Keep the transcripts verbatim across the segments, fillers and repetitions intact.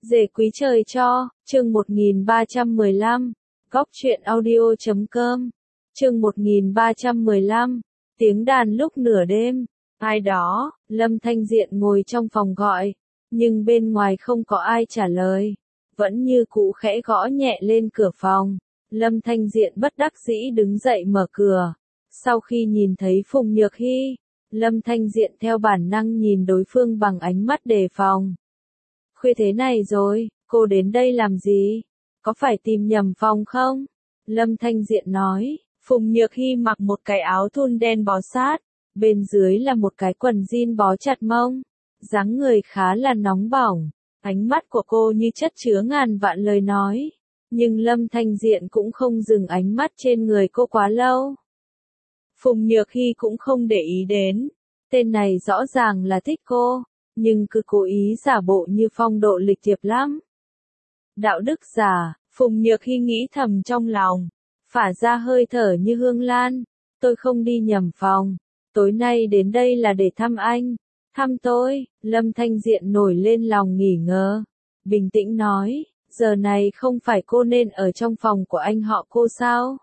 Dề quý trời cho, chương một nghìn ba trăm mười lăm, góc truyện audio chấm com, chương một nghìn ba trăm mười lăm, tiếng đàn lúc nửa đêm, ai đó, Lâm Thanh Diện ngồi trong phòng gọi, nhưng bên ngoài không có ai trả lời, vẫn như cũ khẽ gõ nhẹ lên cửa phòng, Lâm Thanh Diện bất đắc dĩ đứng dậy mở cửa, sau khi nhìn thấy Phùng Nhược Hy, Lâm Thanh Diện theo bản năng nhìn đối phương bằng ánh mắt đề phòng. Khuya thế này rồi, cô đến đây làm gì? Có phải tìm nhầm phòng không? Lâm Thanh Diện nói, Phùng Nhược Hy mặc một cái áo thun đen bó sát, bên dưới là một cái quần jean bó chặt mông, dáng người khá là nóng bỏng, ánh mắt của cô như chất chứa ngàn vạn lời nói, nhưng Lâm Thanh Diện cũng không dừng ánh mắt trên người cô quá lâu. Phùng Nhược Hy cũng không để ý đến, tên này rõ ràng là thích cô, nhưng cứ cố ý giả bộ như phong độ lịch thiệp lắm. Đạo đức giả, Phùng Nhược Hy nghĩ thầm trong lòng, phả ra hơi thở như hương lan, tôi không đi nhầm phòng, tối nay đến đây là để thăm anh, thăm tôi, Lâm Thanh Diện nổi lên lòng nghỉ ngờ, bình tĩnh nói, giờ này không phải cô nên ở trong phòng của anh họ cô sao?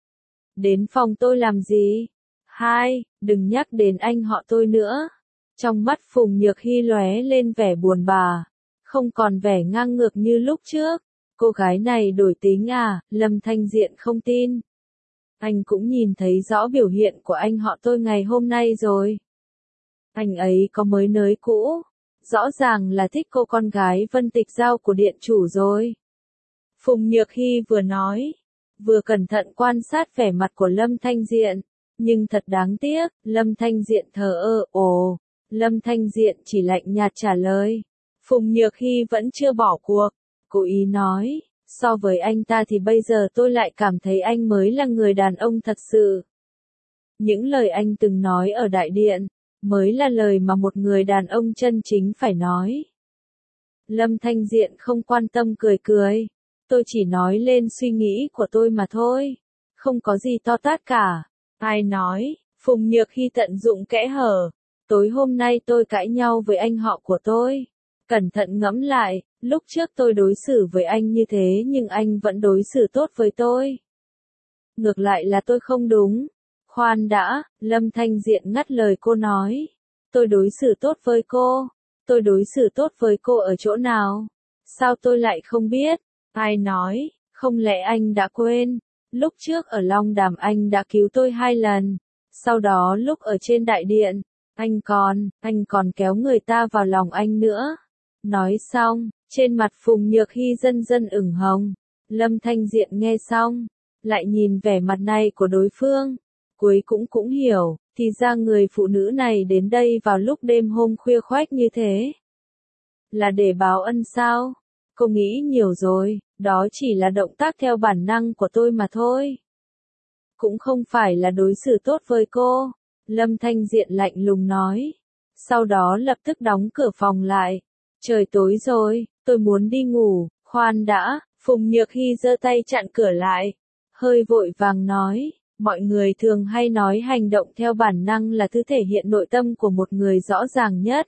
Đến phòng tôi làm gì? Hai, đừng nhắc đến anh họ tôi nữa. Trong mắt Phùng Nhược Hy lóe lên vẻ buồn bã, không còn vẻ ngang ngược như lúc trước. Cô gái này đổi tính à? Lâm Thanh Diện không tin. Anh cũng nhìn thấy rõ biểu hiện của anh họ tôi ngày hôm nay rồi. Anh ấy có mới nới cũ, rõ ràng là thích cô con gái Vân Tịch Giao của điện chủ rồi. Phùng Nhược Hy vừa nói, vừa cẩn thận quan sát vẻ mặt của Lâm Thanh Diện, nhưng thật đáng tiếc, Lâm Thanh Diện thờ ơ, ồ. Lâm Thanh Diện chỉ lạnh nhạt trả lời. Phùng Nhược Hy vẫn chưa bỏ cuộc. Cố ý nói, so với anh ta thì bây giờ tôi lại cảm thấy anh mới là người đàn ông thật sự. Những lời anh từng nói ở đại điện, mới là lời mà một người đàn ông chân chính phải nói. Lâm Thanh Diện không quan tâm cười cười. Tôi chỉ nói lên suy nghĩ của tôi mà thôi. Không có gì to tát cả. Ai nói, Phùng Nhược Hy tận dụng kẽ hở. Tối hôm nay tôi cãi nhau với anh họ của tôi. Cẩn thận ngẫm lại, lúc trước tôi đối xử với anh như thế nhưng anh vẫn đối xử tốt với tôi. Ngược lại là tôi không đúng. Khoan đã, Lâm Thanh Diện ngắt lời cô nói. Tôi đối xử tốt với cô. Tôi đối xử tốt với cô ở chỗ nào? Sao tôi lại không biết? Ai nói, không lẽ anh đã quên? Lúc trước ở Long Đàm anh đã cứu tôi hai lần. Sau đó lúc ở trên đại điện, anh còn, anh còn kéo người ta vào lòng anh nữa. Nói xong, trên mặt Phùng Nhược Hy dần dần ửng hồng. Lâm Thanh Diện nghe xong, lại nhìn vẻ mặt này của đối phương. Cuối cũng cũng hiểu, thì ra người phụ nữ này đến đây vào lúc đêm hôm khuya khoách như thế. Là để báo ân sao? Cô nghĩ nhiều rồi, đó chỉ là động tác theo bản năng của tôi mà thôi. Cũng không phải là đối xử tốt với cô. Lâm Thanh Diện lạnh lùng nói. Sau đó lập tức đóng cửa phòng lại. Trời tối rồi, tôi muốn đi ngủ. Khoan đã, Phùng Nhược Hy giơ tay chặn cửa lại. Hơi vội vàng nói. Mọi người thường hay nói hành động theo bản năng là thứ thể hiện nội tâm của một người rõ ràng nhất.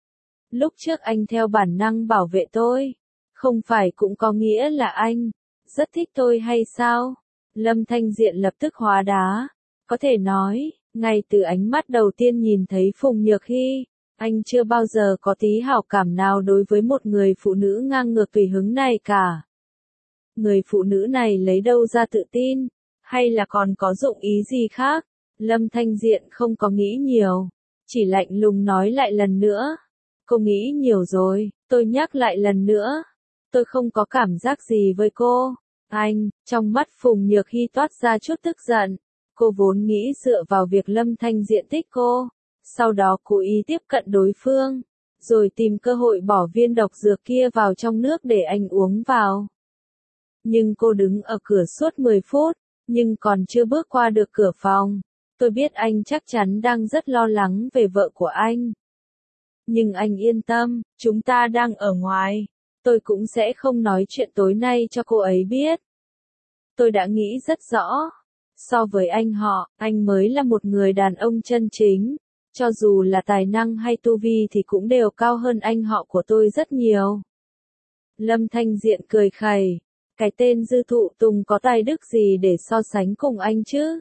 Lúc trước anh theo bản năng bảo vệ tôi. Không phải cũng có nghĩa là anh rất thích tôi hay sao? Lâm Thanh Diện lập tức hóa đá. Có thể nói, ngay từ ánh mắt đầu tiên nhìn thấy Phùng Nhược Hy, anh chưa bao giờ có tí hảo cảm nào đối với một người phụ nữ ngang ngược tùy hứng này cả. Người phụ nữ này lấy đâu ra tự tin, hay là còn có dụng ý gì khác? Lâm Thanh Diện không có nghĩ nhiều, chỉ lạnh lùng nói lại lần nữa. Cô nghĩ nhiều rồi, tôi nhắc lại lần nữa. Tôi không có cảm giác gì với cô. Anh, trong mắt Phùng Nhược Hy toát ra chút tức giận. Cô vốn nghĩ dựa vào việc Lâm Thanh Diện thích cô, sau đó cố ý tiếp cận đối phương, rồi tìm cơ hội bỏ viên độc dược kia vào trong nước để anh uống vào. Nhưng cô đứng ở cửa suốt mười phút, nhưng còn chưa bước qua được cửa phòng. Tôi biết anh chắc chắn đang rất lo lắng về vợ của anh. Nhưng anh yên tâm, chúng ta đang ở ngoài. Tôi cũng sẽ không nói chuyện tối nay cho cô ấy biết. Tôi đã nghĩ rất rõ. So với anh họ, anh mới là một người đàn ông chân chính. Cho dù là tài năng hay tu vi thì cũng đều cao hơn anh họ của tôi rất nhiều. Lâm Thanh Diện cười khẩy. Cái tên Dư Thụ Tùng có tài đức gì để so sánh cùng anh chứ?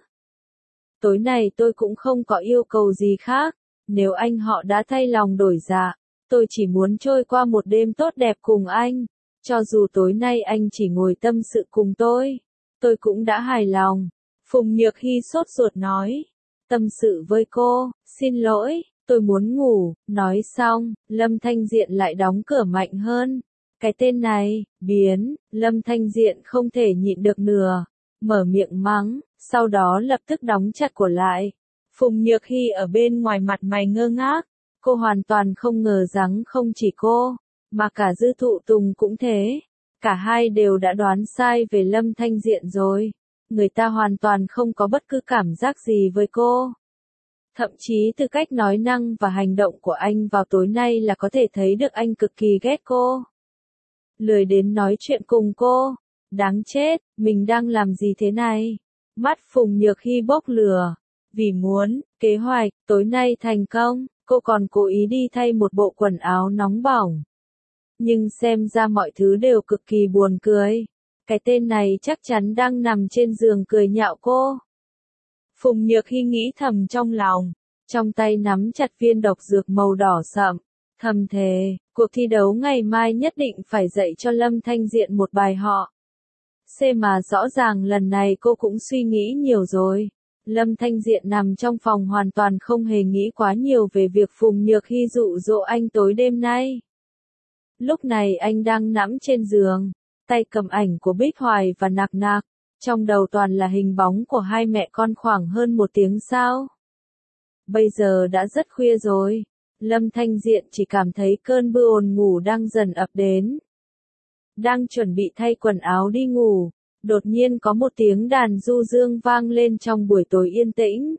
Tối nay tôi cũng không có yêu cầu gì khác. Nếu anh họ đã thay lòng đổi dạ, tôi chỉ muốn trôi qua một đêm tốt đẹp cùng anh. Cho dù tối nay anh chỉ ngồi tâm sự cùng tôi, tôi cũng đã hài lòng. Phùng Nhược Hy sốt ruột nói. Tâm sự với cô, xin lỗi, tôi muốn ngủ. Nói xong, Lâm Thanh Diện lại đóng cửa mạnh hơn. Cái tên này, biến, Lâm Thanh Diện không thể nhịn được nữa. Mở miệng mắng, sau đó lập tức đóng chặt cửa lại. Phùng Nhược Hy ở bên ngoài mặt mày ngơ ngác. Cô hoàn toàn không ngờ rằng không chỉ cô, mà cả Dư Thụ Tùng cũng thế. Cả hai đều đã đoán sai về Lâm Thanh Diện rồi. Người ta hoàn toàn không có bất cứ cảm giác gì với cô. Thậm chí từ cách nói năng và hành động của anh vào tối nay là có thể thấy được anh cực kỳ ghét cô. Lười đến nói chuyện cùng cô. Đáng chết, mình đang làm gì thế này? Mắt Phùng Nhược Hy bốc lửa. Vì muốn, kế hoạch, tối nay thành công, cô còn cố ý đi thay một bộ quần áo nóng bỏng. Nhưng xem ra mọi thứ đều cực kỳ buồn cười. Cái tên này chắc chắn đang nằm trên giường cười nhạo cô. Phùng Nhược Hy nghĩ thầm trong lòng, trong tay nắm chặt viên độc dược màu đỏ sậm, thầm thề, cuộc thi đấu ngày mai nhất định phải dạy cho Lâm Thanh Diện một bài họ. C mà rõ ràng lần này cô cũng suy nghĩ nhiều rồi. Lâm Thanh Diện nằm trong phòng hoàn toàn không hề nghĩ quá nhiều về việc Phùng Nhược Hy dụ dỗ anh tối đêm nay. Lúc này anh đang nằm trên giường, tay cầm ảnh của Bích Hoài và Nạc Nạc, trong đầu toàn là hình bóng của hai mẹ con khoảng hơn một tiếng sau. Bây giờ đã rất khuya rồi, Lâm Thanh Diện chỉ cảm thấy cơn buồn ngủ đang dần ập đến. Đang chuẩn bị thay quần áo đi ngủ, đột nhiên có một tiếng đàn du dương vang lên trong buổi tối yên tĩnh.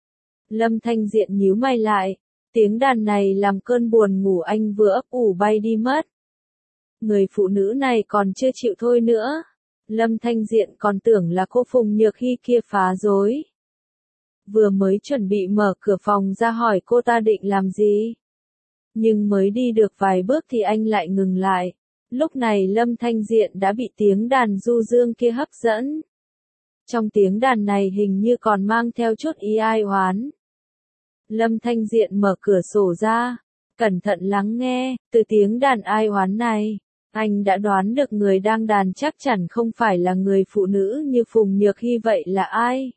Lâm Thanh Diện nhíu mày lại, tiếng đàn này làm cơn buồn ngủ anh vừa ấp ủ bay đi mất. Người phụ nữ này còn chưa chịu thôi nữa. Lâm Thanh Diện còn tưởng là cô Phùng Nhược Hy kia phá rối. Vừa mới chuẩn bị mở cửa phòng ra hỏi cô ta định làm gì. Nhưng mới đi được vài bước thì anh lại ngừng lại. Lúc này Lâm Thanh Diện đã bị tiếng đàn du dương kia hấp dẫn. Trong tiếng đàn này hình như còn mang theo chút ý ai oán. Lâm Thanh Diện mở cửa sổ ra, cẩn thận lắng nghe, từ tiếng đàn ai oán này, anh đã đoán được người đang đàn chắc chắn không phải là người phụ nữ như Phùng Nhược Hy vậy là ai.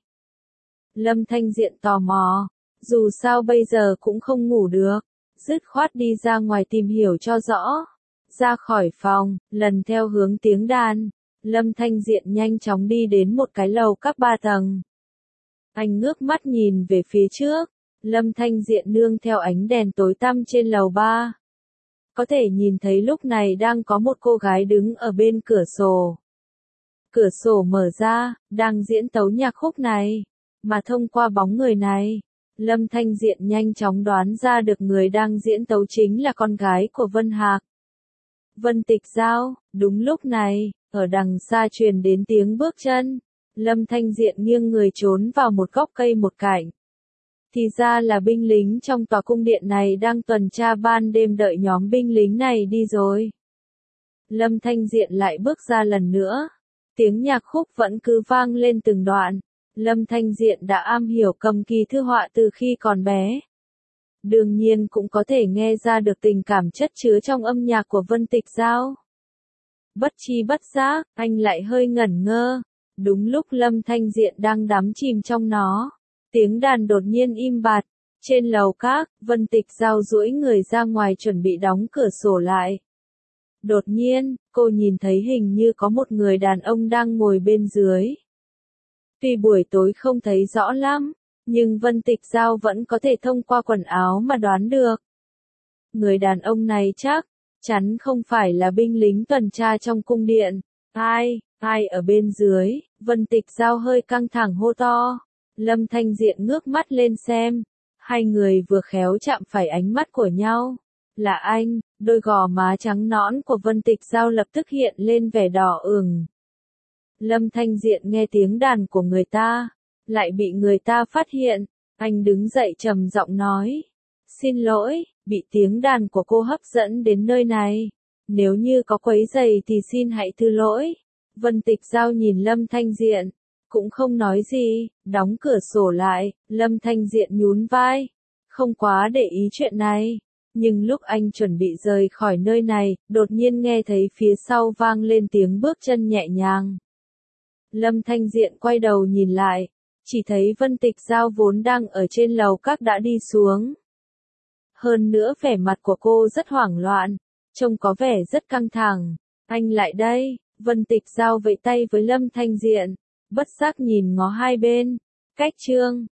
Lâm Thanh Diện tò mò, dù sao bây giờ cũng không ngủ được, dứt khoát đi ra ngoài tìm hiểu cho rõ. Ra khỏi phòng, lần theo hướng tiếng đàn, Lâm Thanh Diện nhanh chóng đi đến một cái lầu các ba tầng. Anh ngước mắt nhìn về phía trước, Lâm Thanh Diện nương theo ánh đèn tối tăm trên lầu ba. Có thể nhìn thấy lúc này đang có một cô gái đứng ở bên cửa sổ. Cửa sổ mở ra, đang diễn tấu nhạc khúc này. Mà thông qua bóng người này, Lâm Thanh Diện nhanh chóng đoán ra được người đang diễn tấu chính là con gái của Vân Hạc. Vân Tịch Giao. Đúng lúc này, ở đằng xa truyền đến tiếng bước chân. Lâm Thanh Diện nghiêng người trốn vào một góc cây một cạnh. Thì ra là binh lính trong tòa cung điện này đang tuần tra ban đêm đợi nhóm binh lính này đi rồi. Lâm Thanh Diện lại bước ra lần nữa. Tiếng nhạc khúc vẫn cứ vang lên từng đoạn. Lâm Thanh Diện đã am hiểu cầm kỳ thư họa từ khi còn bé. Đương nhiên cũng có thể nghe ra được tình cảm chất chứa trong âm nhạc của Vân Tịch Giao. Bất chi bất giác, anh lại hơi ngẩn ngơ. Đúng lúc Lâm Thanh Diện đang đắm chìm trong nó, tiếng đàn đột nhiên im bặt. Trên lầu các, Vân Tịch Giao duỗi người ra ngoài chuẩn bị đóng cửa sổ lại. Đột nhiên, cô nhìn thấy hình như có một người đàn ông đang ngồi bên dưới. Tuy buổi tối không thấy rõ lắm, nhưng Vân Tịch Giao vẫn có thể thông qua quần áo mà đoán được. Người đàn ông này chắc chắn không phải là binh lính tuần tra trong cung điện. Ai, ai ở bên dưới? Vân Tịch Giao hơi căng thẳng hô to. Lâm Thanh Diện ngước mắt lên xem. Hai người vừa khéo chạm phải ánh mắt của nhau. Là anh. Đôi gò má trắng nõn của Vân Tịch Giao lập tức hiện lên vẻ đỏ ửng. Lâm Thanh Diện nghe tiếng đàn của người ta, lại bị người ta phát hiện. Anh đứng dậy trầm giọng nói. Xin lỗi, bị tiếng đàn của cô hấp dẫn đến nơi này. Nếu như có quấy rầy thì xin hãy thứ lỗi. Vân Tịch Giao nhìn Lâm Thanh Diện, cũng không nói gì, đóng cửa sổ lại, Lâm Thanh Diện nhún vai, không quá để ý chuyện này. Nhưng lúc anh chuẩn bị rời khỏi nơi này, đột nhiên nghe thấy phía sau vang lên tiếng bước chân nhẹ nhàng. Lâm Thanh Diện quay đầu nhìn lại, chỉ thấy Vân Tịch Giao vốn đang ở trên lầu các đã đi xuống. Hơn nữa vẻ mặt của cô rất hoảng loạn, trông có vẻ rất căng thẳng. Anh lại đây, Vân Tịch Giao vẫy tay với Lâm Thanh Diện, bất giác nhìn ngó hai bên. Cách chương